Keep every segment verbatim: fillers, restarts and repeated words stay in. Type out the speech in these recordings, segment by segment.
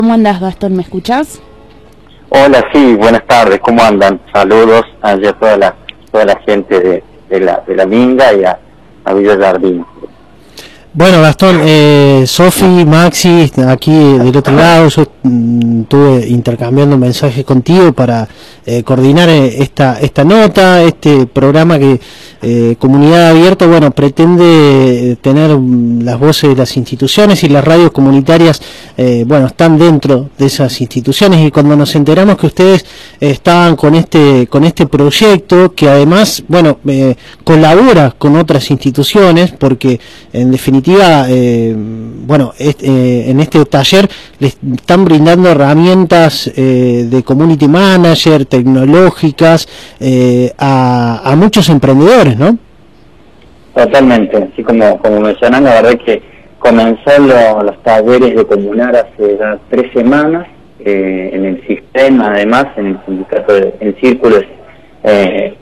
¿Cómo andas, Gastón? ¿Me escuchás? Hola, sí, buenas tardes, ¿cómo andan? Saludos a toda la, toda la gente de, de, la, de la Minga y a, a Villa Jardín. Bueno, Gastón, eh, Sofi, Maxi, aquí del otro lado, yo mm, estuve intercambiando mensajes contigo para eh, coordinar esta esta nota, este programa que eh, Comunidad Abierta, bueno, pretende tener mm, las voces de las instituciones, y las radios comunitarias, eh, bueno, están dentro de esas instituciones, y cuando nos enteramos que ustedes eh, estaban con este con este proyecto, que además, bueno, eh, colabora con otras instituciones, porque en definitiva Eh, bueno, est, eh, en este taller les están brindando herramientas eh, de community manager, tecnológicas, eh, a, a muchos emprendedores, ¿no? Totalmente, así como, como mencionan, la verdad que comenzó lo, los talleres de Comunar hace ya tres semanas, eh, en el sistema, además, en el sindicato, de, en círculos eh,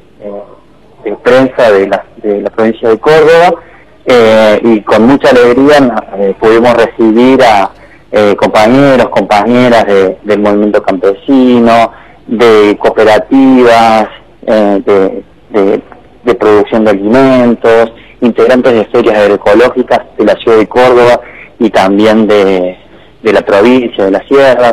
de prensa de la, de la provincia de Córdoba. Eh, y con mucha alegría eh, pudimos recibir a eh, compañeros, compañeras de, del movimiento campesino, de cooperativas, eh, de, de, de producción de alimentos, integrantes de ferias agroecológicas de la ciudad de Córdoba y también de, de la provincia, de las sierras.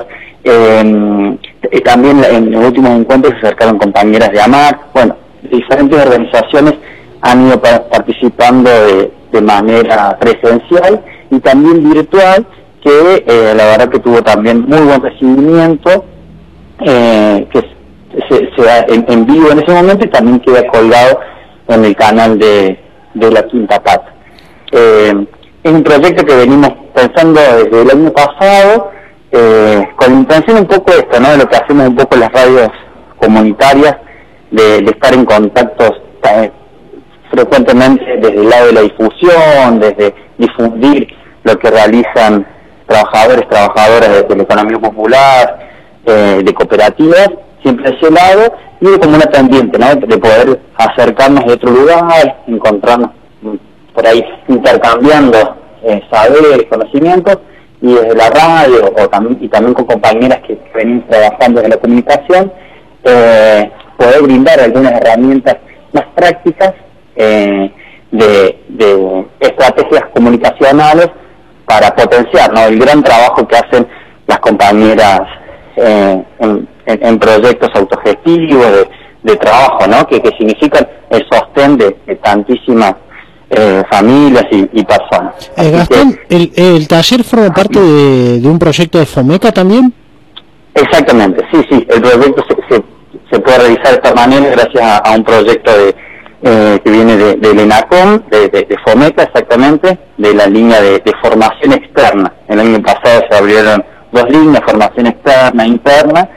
Eh, y también en los últimos encuentros se acercaron compañeras de AMAC. Bueno, diferentes organizaciones han ido participando de, de manera presencial y también virtual, que eh, la verdad que tuvo también muy buen recibimiento, eh, que se, se da en, en vivo en ese momento y también queda colgado en el canal de, de La Quinta Pata. Eh, es un proyecto que venimos pensando desde el año pasado, eh, con la intención un poco esto, ¿no?, de lo que hacemos un poco en las radios comunitarias, de, de estar en contactos eh, frecuentemente desde el lado de la difusión, desde difundir lo que realizan trabajadores, trabajadoras de, de la economía popular, eh, de cooperativas, siempre ese lado, y de como una pendiente, ¿no?, de poder acercarnos de otro lugar, encontrarnos por ahí intercambiando eh, saberes, conocimientos, y desde la radio, o también, y también con compañeras que, que venimos trabajando desde la comunicación, eh, poder brindar algunas herramientas más prácticas, Eh, de, de estrategias comunicacionales para potenciar, ¿no?, el gran trabajo que hacen las compañeras eh, en, en, en proyectos autogestivos de, de trabajo, ¿no?, que, que significan el sostén de, de tantísimas eh, familias y, y personas. Eh, Gastón, que, el, ¿el taller forma parte de, de un proyecto de FOMECA también? Exactamente, sí, sí, el proyecto se, se, se puede realizar de esta manera gracias a, a un proyecto de Eh, que viene de, del ENACOM, de, de, de FOMECA exactamente, de la línea de, de formación externa. El año pasado se abrieron dos líneas, formación externa e interna,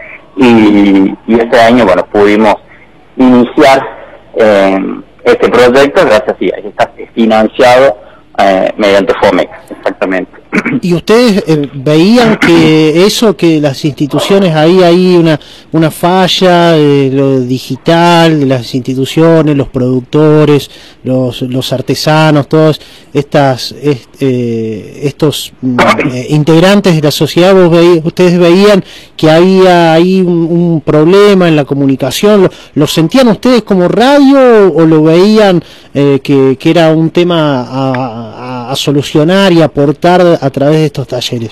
y, y este año, bueno, pudimos iniciar eh, este proyecto, gracias a que está financiado eh, mediante FOMECA, exactamente. ¿Y ustedes eh, veían que eso, que las instituciones, ahí hay una una falla de lo digital, de las instituciones, los productores, los los artesanos, todos estas est, eh, estos eh, integrantes de la sociedad, vos veí, ustedes veían que había ahí un, un problema en la comunicación? ¿Lo, lo sentían ustedes como radio o lo veían eh, que, que era un tema a, a, a solucionar y aportar a través de estos talleres?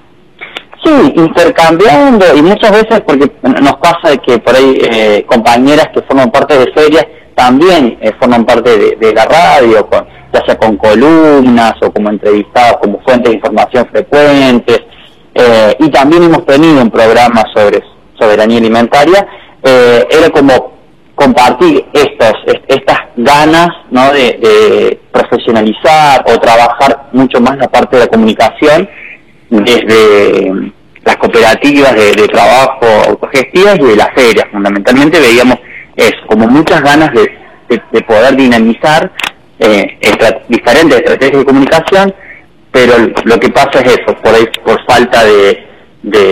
Sí, intercambiando, y muchas veces, porque nos pasa de que por ahí eh, compañeras que forman parte de ferias también eh, forman parte de, de la radio, con, ya sea con columnas o como entrevistados, como fuentes de información frecuentes, eh, y también hemos tenido un programa sobre soberanía alimentaria. Eh, era como compartir estos, estas ganas, ¿no?, de, de profesionalizar o trabajar mucho más la parte de la comunicación desde las cooperativas de, de trabajo autogestivas y de las ferias. Fundamentalmente veíamos eso, como muchas ganas de, de, de poder dinamizar eh, estra diferentes estrategias de comunicación, pero lo que pasa es eso, por ahí por falta de, de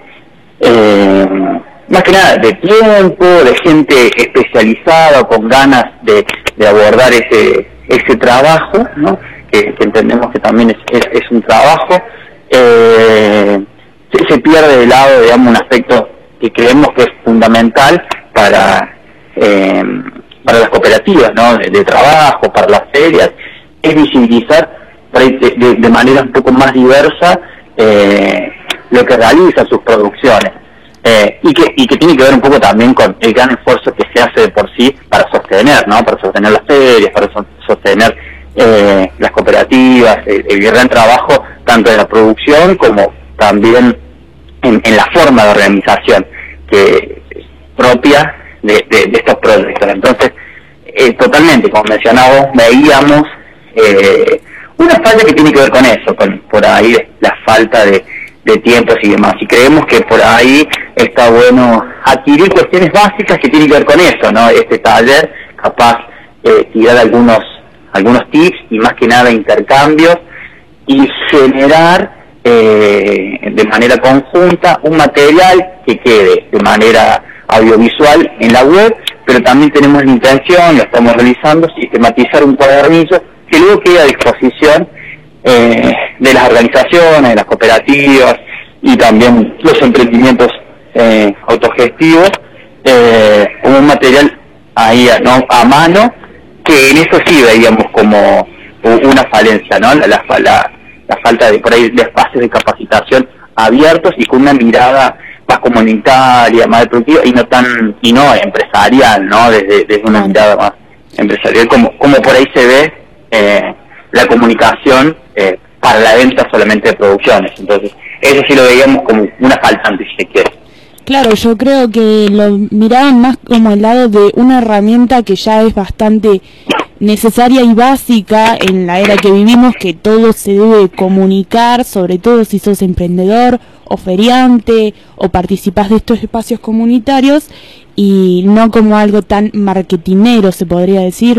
eh, más que nada de tiempo, de gente especializada o con ganas de, de abordar ese ese trabajo, ¿no?, que, que entendemos que también es, es, es un trabajo, eh, se, se pierde de lado, digamos, un aspecto que creemos que es fundamental para eh, para las cooperativas, ¿no? De, de trabajo, para las ferias, es visibilizar de, de, de manera un poco más diversa eh, lo que realizan sus producciones. Eh, y que y que tiene que ver un poco también con el gran esfuerzo que se hace de por sí para sostener, ¿no? Para sostener las ferias, para so, sostener eh, las cooperativas, el, el gran trabajo tanto de la producción como también en, en la forma de organización que propia de, de, de estos proyectos. Entonces, eh, totalmente, como mencionaba, veíamos eh, una falla que tiene que ver con eso, con por ahí la falta de de tiempos y demás, y creemos que por ahí está bueno adquirir cuestiones básicas que tienen que ver con eso, ¿no? Este taller, capaz eh, tirar algunos algunos tips y más que nada intercambios y generar eh, de manera conjunta un material que quede de manera audiovisual en la web, pero también tenemos la intención, lo estamos realizando, sistematizar un cuadernillo que luego quede a disposición Eh, de las organizaciones, de las cooperativas y también los emprendimientos eh, autogestivos, eh, como un material ahí, ¿no?, a mano, que en eso sí veíamos como una falencia, ¿no? La, la, la, la falta de por ahí de espacios de capacitación abiertos y con una mirada más comunitaria, más productiva y no tan y no empresarial, ¿no? Desde, desde una mirada más empresarial, como como por ahí se ve eh, la comunicación eh, para la venta solamente de producciones. Entonces, eso sí lo veíamos como una faltante, si se quiere. Claro, yo creo que lo miraban más como el lado de una herramienta que ya es bastante necesaria y básica en la era que vivimos, que todo se debe comunicar, sobre todo si sos emprendedor o feriante o participás de estos espacios comunitarios, y no como algo tan marketinero, se podría decir.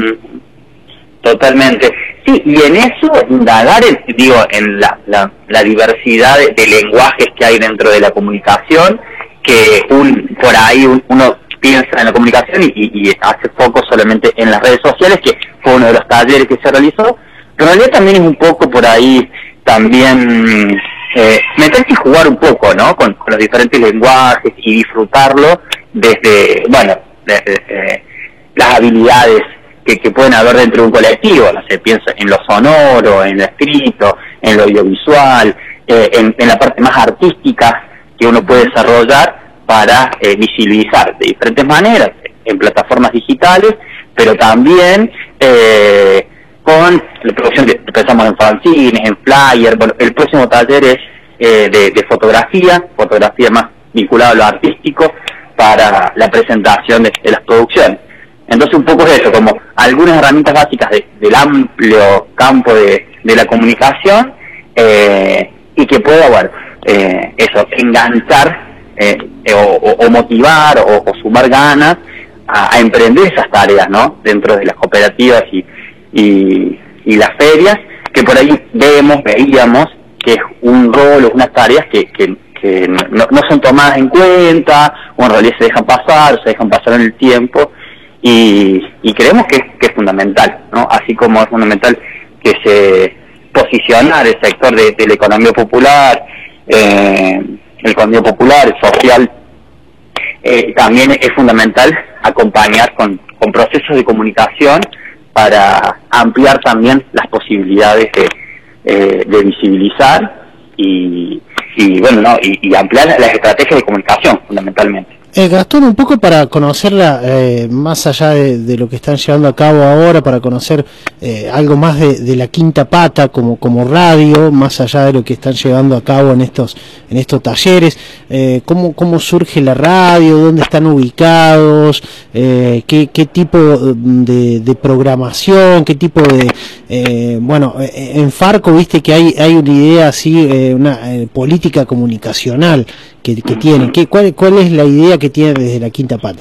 Totalmente. Sí, y en eso indagar, en, digo, en la, la, la diversidad de, de lenguajes que hay dentro de la comunicación, que un por ahí un, uno piensa en la comunicación y, y, y hace foco solamente en las redes sociales, que fue uno de los talleres que se realizó, pero en realidad también es un poco por ahí, también eh, meterse y jugar un poco, ¿no?, con, con los diferentes lenguajes y disfrutarlo desde, bueno, desde eh, las habilidades Que, que pueden haber dentro de un colectivo. No se piensa en lo sonoro, en lo escrito, en lo audiovisual, eh, en, en la parte más artística que uno puede desarrollar para eh, visibilizar de diferentes maneras, en plataformas digitales, pero también eh, con la producción de, pensamos en fanzines, en flyers. Bueno, el próximo taller es eh, de, de fotografía, fotografía más vinculada a lo artístico, para la presentación de, de las producciones. Entonces un poco es eso, como algunas herramientas básicas de, del amplio campo de, de la comunicación eh, y que pueda, bueno, eh, eso, enganchar eh, o, o motivar o, o sumar ganas a, a emprender esas tareas, ¿no?, dentro de las cooperativas y, y, y las ferias, que por ahí vemos, veíamos que es un rol o unas tareas que, que, que no, no son tomadas en cuenta, o en realidad se dejan pasar, se dejan pasar en el tiempo. Y, y creemos que, que es fundamental, ¿no? Así como es fundamental que se posicionar el sector de, de la economía popular, eh, el economía popular, el social, eh, también es fundamental acompañar con, con procesos de comunicación para ampliar también las posibilidades de, eh, de visibilizar y, y bueno, no, y, y ampliar las estrategias de comunicación fundamentalmente. Eh, Gastón, un poco para conocerla, eh, más allá de, de lo que están llevando a cabo ahora, para conocer eh, algo más de, de la Quinta Pata como como radio, más allá de lo que están llevando a cabo en estos en estos talleres, eh, cómo cómo surge la radio, dónde están ubicados, eh, qué qué tipo de, de programación, qué tipo de eh, bueno, en Farco viste que hay hay una idea así, eh, una eh, política comunicacional que, que tienen. ¿Qué, cuál, ¿Cuál es la idea que tiene desde la Quinta Pata?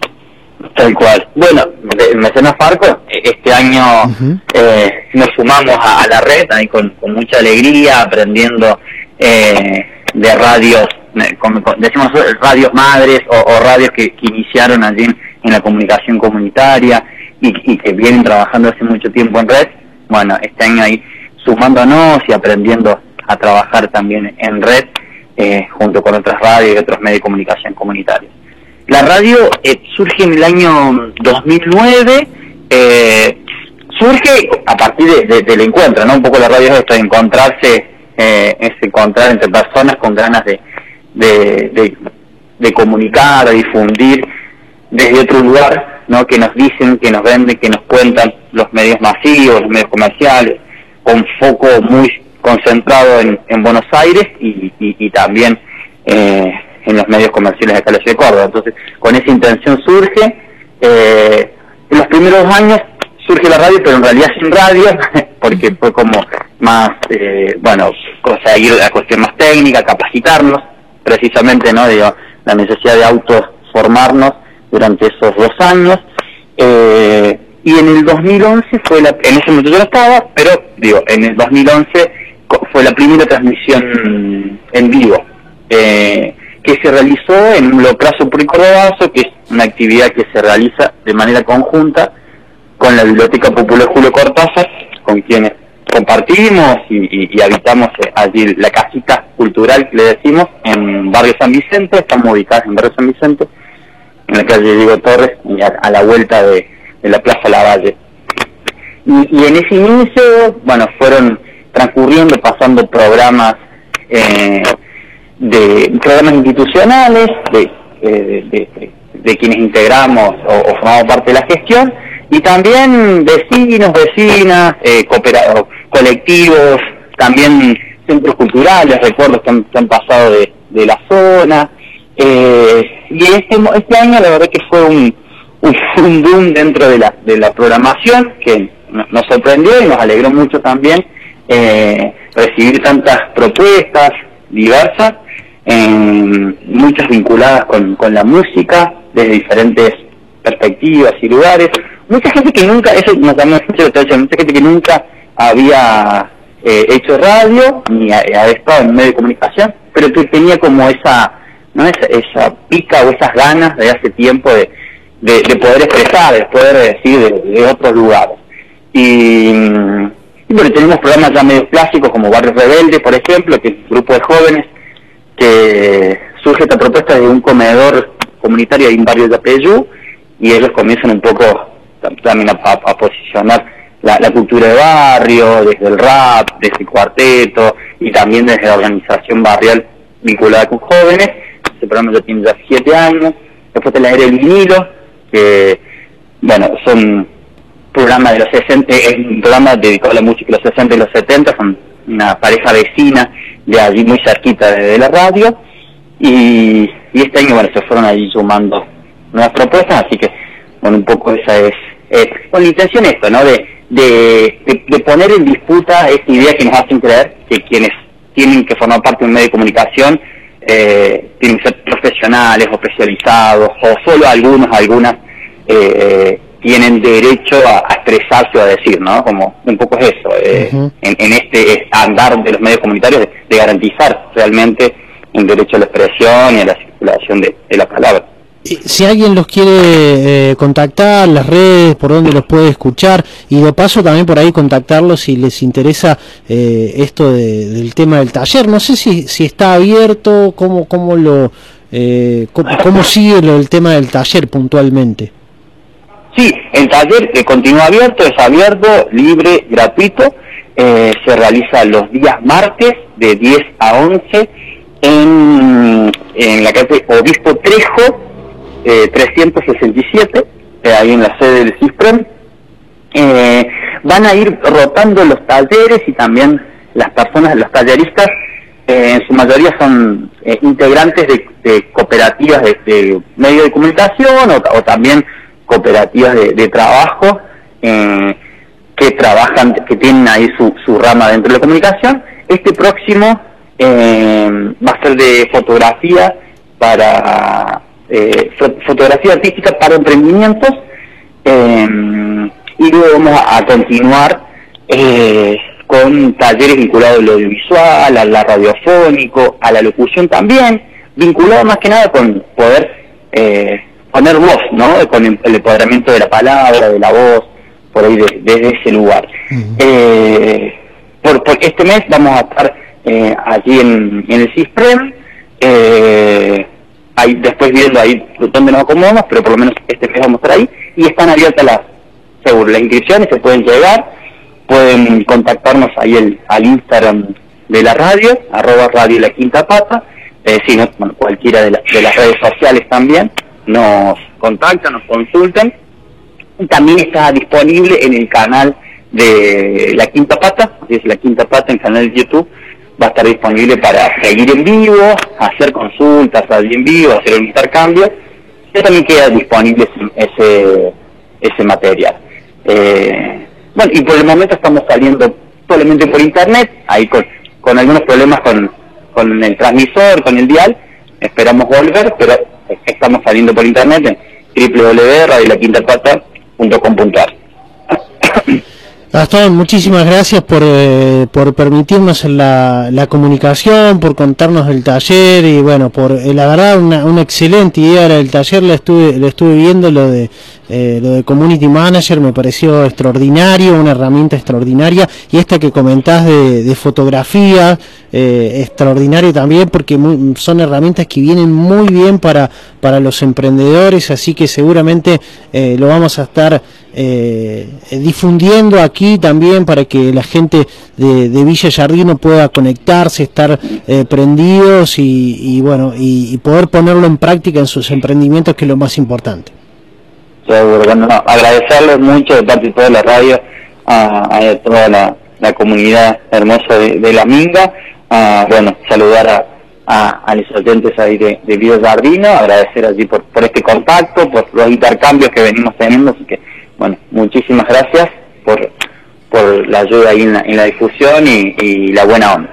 Tal cual. Bueno, mencionas Farco, este año uh-huh. eh, nos sumamos a, a la red, ahí con, con mucha alegría, aprendiendo eh, de radios, con, con, decimos radios madres o, o radios que, que iniciaron allí en, en la comunicación comunitaria y, y que vienen trabajando hace mucho tiempo en red. Bueno, este año ahí sumándonos y aprendiendo a trabajar también en red, eh, junto con otras radios y otros medios de comunicación comunitarios. La radio eh, surge en el año dos mil nueve, eh, surge a partir de, de, del encuentro, ¿no? Un poco la radio es esto, de encontrarse, eh, es encontrar entre personas con ganas de, de, de, de comunicar, de difundir desde otro lugar, ¿no? Que nos dicen, que nos venden, que nos cuentan los medios masivos, los medios comerciales, con foco muy concentrado en, en Buenos Aires y, y, y también eh, en los medios comerciales de acá en la ciudad de Córdoba. Entonces, con esa intención surge, eh, en los primeros años surge la radio, pero en realidad sin radio, porque fue como más, eh, bueno, conseguir la cuestión más técnica, capacitarnos, precisamente, ¿no? Digo, la necesidad de autoformarnos durante esos dos años, eh, y en el dos mil once fue la, en ese momento yo no estaba, pero digo, en el dos mil once fue la primera transmisión en vivo, eh, que se realizó en un locazo Puricordobazo, que es una actividad que se realiza de manera conjunta con la Biblioteca Popular Julio Cortázar, con quienes compartimos y, y, y habitamos allí la casita cultural que le decimos, en Barrio San Vicente. Estamos ubicados en Barrio San Vicente, en la calle Diego Torres, y a, a la vuelta de, de la Plaza Lavalle. Y, y en ese inicio, bueno, fueron transcurriendo, pasando programas, eh, de programas institucionales, de, eh, de, de, de quienes integramos o, o formamos parte de la gestión, y también vecinos, vecinas, eh, cooperados, colectivos, también centros culturales, recuerdos que han, que han pasado de, de la zona. Eh, y este, este año la verdad que fue un, un, un boom dentro de la, de la programación, que nos sorprendió y nos alegró mucho también eh, recibir tantas propuestas diversas, eh, muchas vinculadas con, con la música, desde diferentes perspectivas y lugares. Mucha gente que nunca, eso nos llamó mucho la atención, mucha gente que nunca había eh, hecho radio, ni había estado en medio de comunicación, pero que tenía como esa, ¿no? esa, esa pica o esas ganas de hace tiempo de, de, de poder expresar, de poder decir de, de otros lugares. Y, y bueno, tenemos programas ya medio clásicos como Barrio Rebelde, por ejemplo, que es un grupo de jóvenes que surge esta propuesta de un comedor comunitario en un barrio de Apeyú, y ellos comienzan un poco también a, a, a posicionar la, la cultura de barrio, desde el rap, desde el cuarteto, y también desde la organización barrial vinculada con jóvenes. Ese programa ya tiene ya siete años. Después está la Era del Vinilo, que, bueno, son programas de los sesenta, es un programa dedicado a la música de los sesenta y los setenta, son una pareja vecina de allí muy cerquita de, de la radio, y, y este año, bueno, se fueron allí sumando nuevas propuestas, así que, bueno, un poco esa es, eh, con la intención esto, ¿no? De, de, de, de poner en disputa esta idea que nos hacen creer que quienes tienen que formar parte de un medio de comunicación eh, tienen que ser profesionales o especializados, o solo algunos, algunas eh, eh, tienen derecho a, a expresarse o a decir, ¿no? Como un poco es eso, eh, uh-huh. en, en este andar de los medios comunitarios, de, de garantizar realmente el derecho a la expresión y a la circulación de, de la palabra. Si alguien los quiere eh, contactar, las redes, por dónde los puede escuchar, y de paso también por ahí contactarlos si les interesa eh, esto de, del tema del taller. No sé si si está abierto, cómo cómo lo eh, cómo, cómo sigue lo, el tema del taller puntualmente. Sí, el taller eh, continúa abierto, es abierto, libre, gratuito, eh, se realiza los días martes de diez a once en, en la calle Obispo Trejo, Eh, trescientos sesenta y siete, eh, ahí en la sede del CISPREM. Eh, van a ir rotando los talleres, y también las personas, los talleristas, eh, en su mayoría son eh, integrantes de, de cooperativas de, de medio de comunicación, o, o también cooperativas de, de trabajo, eh, que trabajan, que tienen ahí su, su rama dentro de la comunicación. Este próximo eh, va a ser de fotografía para... Eh, fotografía artística para emprendimientos, eh, y luego vamos a, a continuar eh, con talleres vinculados al audiovisual, al radiofónico, a la locución también, vinculado más que nada con poder eh, poner voz, ¿no? Con el, el empoderamiento de la palabra, de la voz, por ahí de, desde ese lugar. Uh-huh. eh, por, por este mes vamos a estar eh, allí en, en el CISPREM, eh, ahí, después viendo ahí dónde nos acomodamos, pero por lo menos este mes vamos a estar ahí, y están abiertas las, seguro, las inscripciones, se pueden llegar, pueden contactarnos ahí el, al Instagram de la radio, arroba radio La Quinta Pata, eh, si no, bueno, cualquiera de, la, de las redes sociales también, nos contactan, nos consultan, y también está disponible en el canal de La Quinta Pata, así es La Quinta Pata, en el canal de YouTube, va a estar disponible para seguir en vivo, hacer consultas allí en vivo, hacer un intercambio, y también queda disponible ese, ese material. Eh, bueno, y por el momento estamos saliendo solamente por internet, ahí con, con algunos problemas con, con el transmisor, con el dial, esperamos volver, pero estamos saliendo por internet en doble u doble u doble u punto radio la quinta pata punto com punto a r. Gastón, muchísimas gracias por, eh, por permitirnos la, la comunicación, por contarnos el taller y bueno, por eh, la verdad una, una excelente idea del taller, la estuve, lo estuve viendo, lo de eh, lo de Community Manager me pareció extraordinario, una herramienta extraordinaria, y esta que comentás de, de fotografía, eh, extraordinario también, porque muy, son herramientas que vienen muy bien para, para los emprendedores, así que seguramente eh, lo vamos a estar eh, difundiendo aquí también para que la gente de, de Villa Giardino pueda conectarse, estar eh, prendidos y, y bueno, y, y poder ponerlo en práctica en sus emprendimientos, que es lo más importante. Seguro, bueno, no, agradecerles mucho de parte de toda la radio, a, a toda la, la comunidad hermosa de, de La Minga, a, bueno, saludar a, a, a los oyentes ahí de, de Villa Giardino, agradecer allí por, por este contacto, por los intercambios que venimos teniendo, así que, bueno, muchísimas gracias por, por la ayuda ahí en la, en la difusión y, y la buena onda.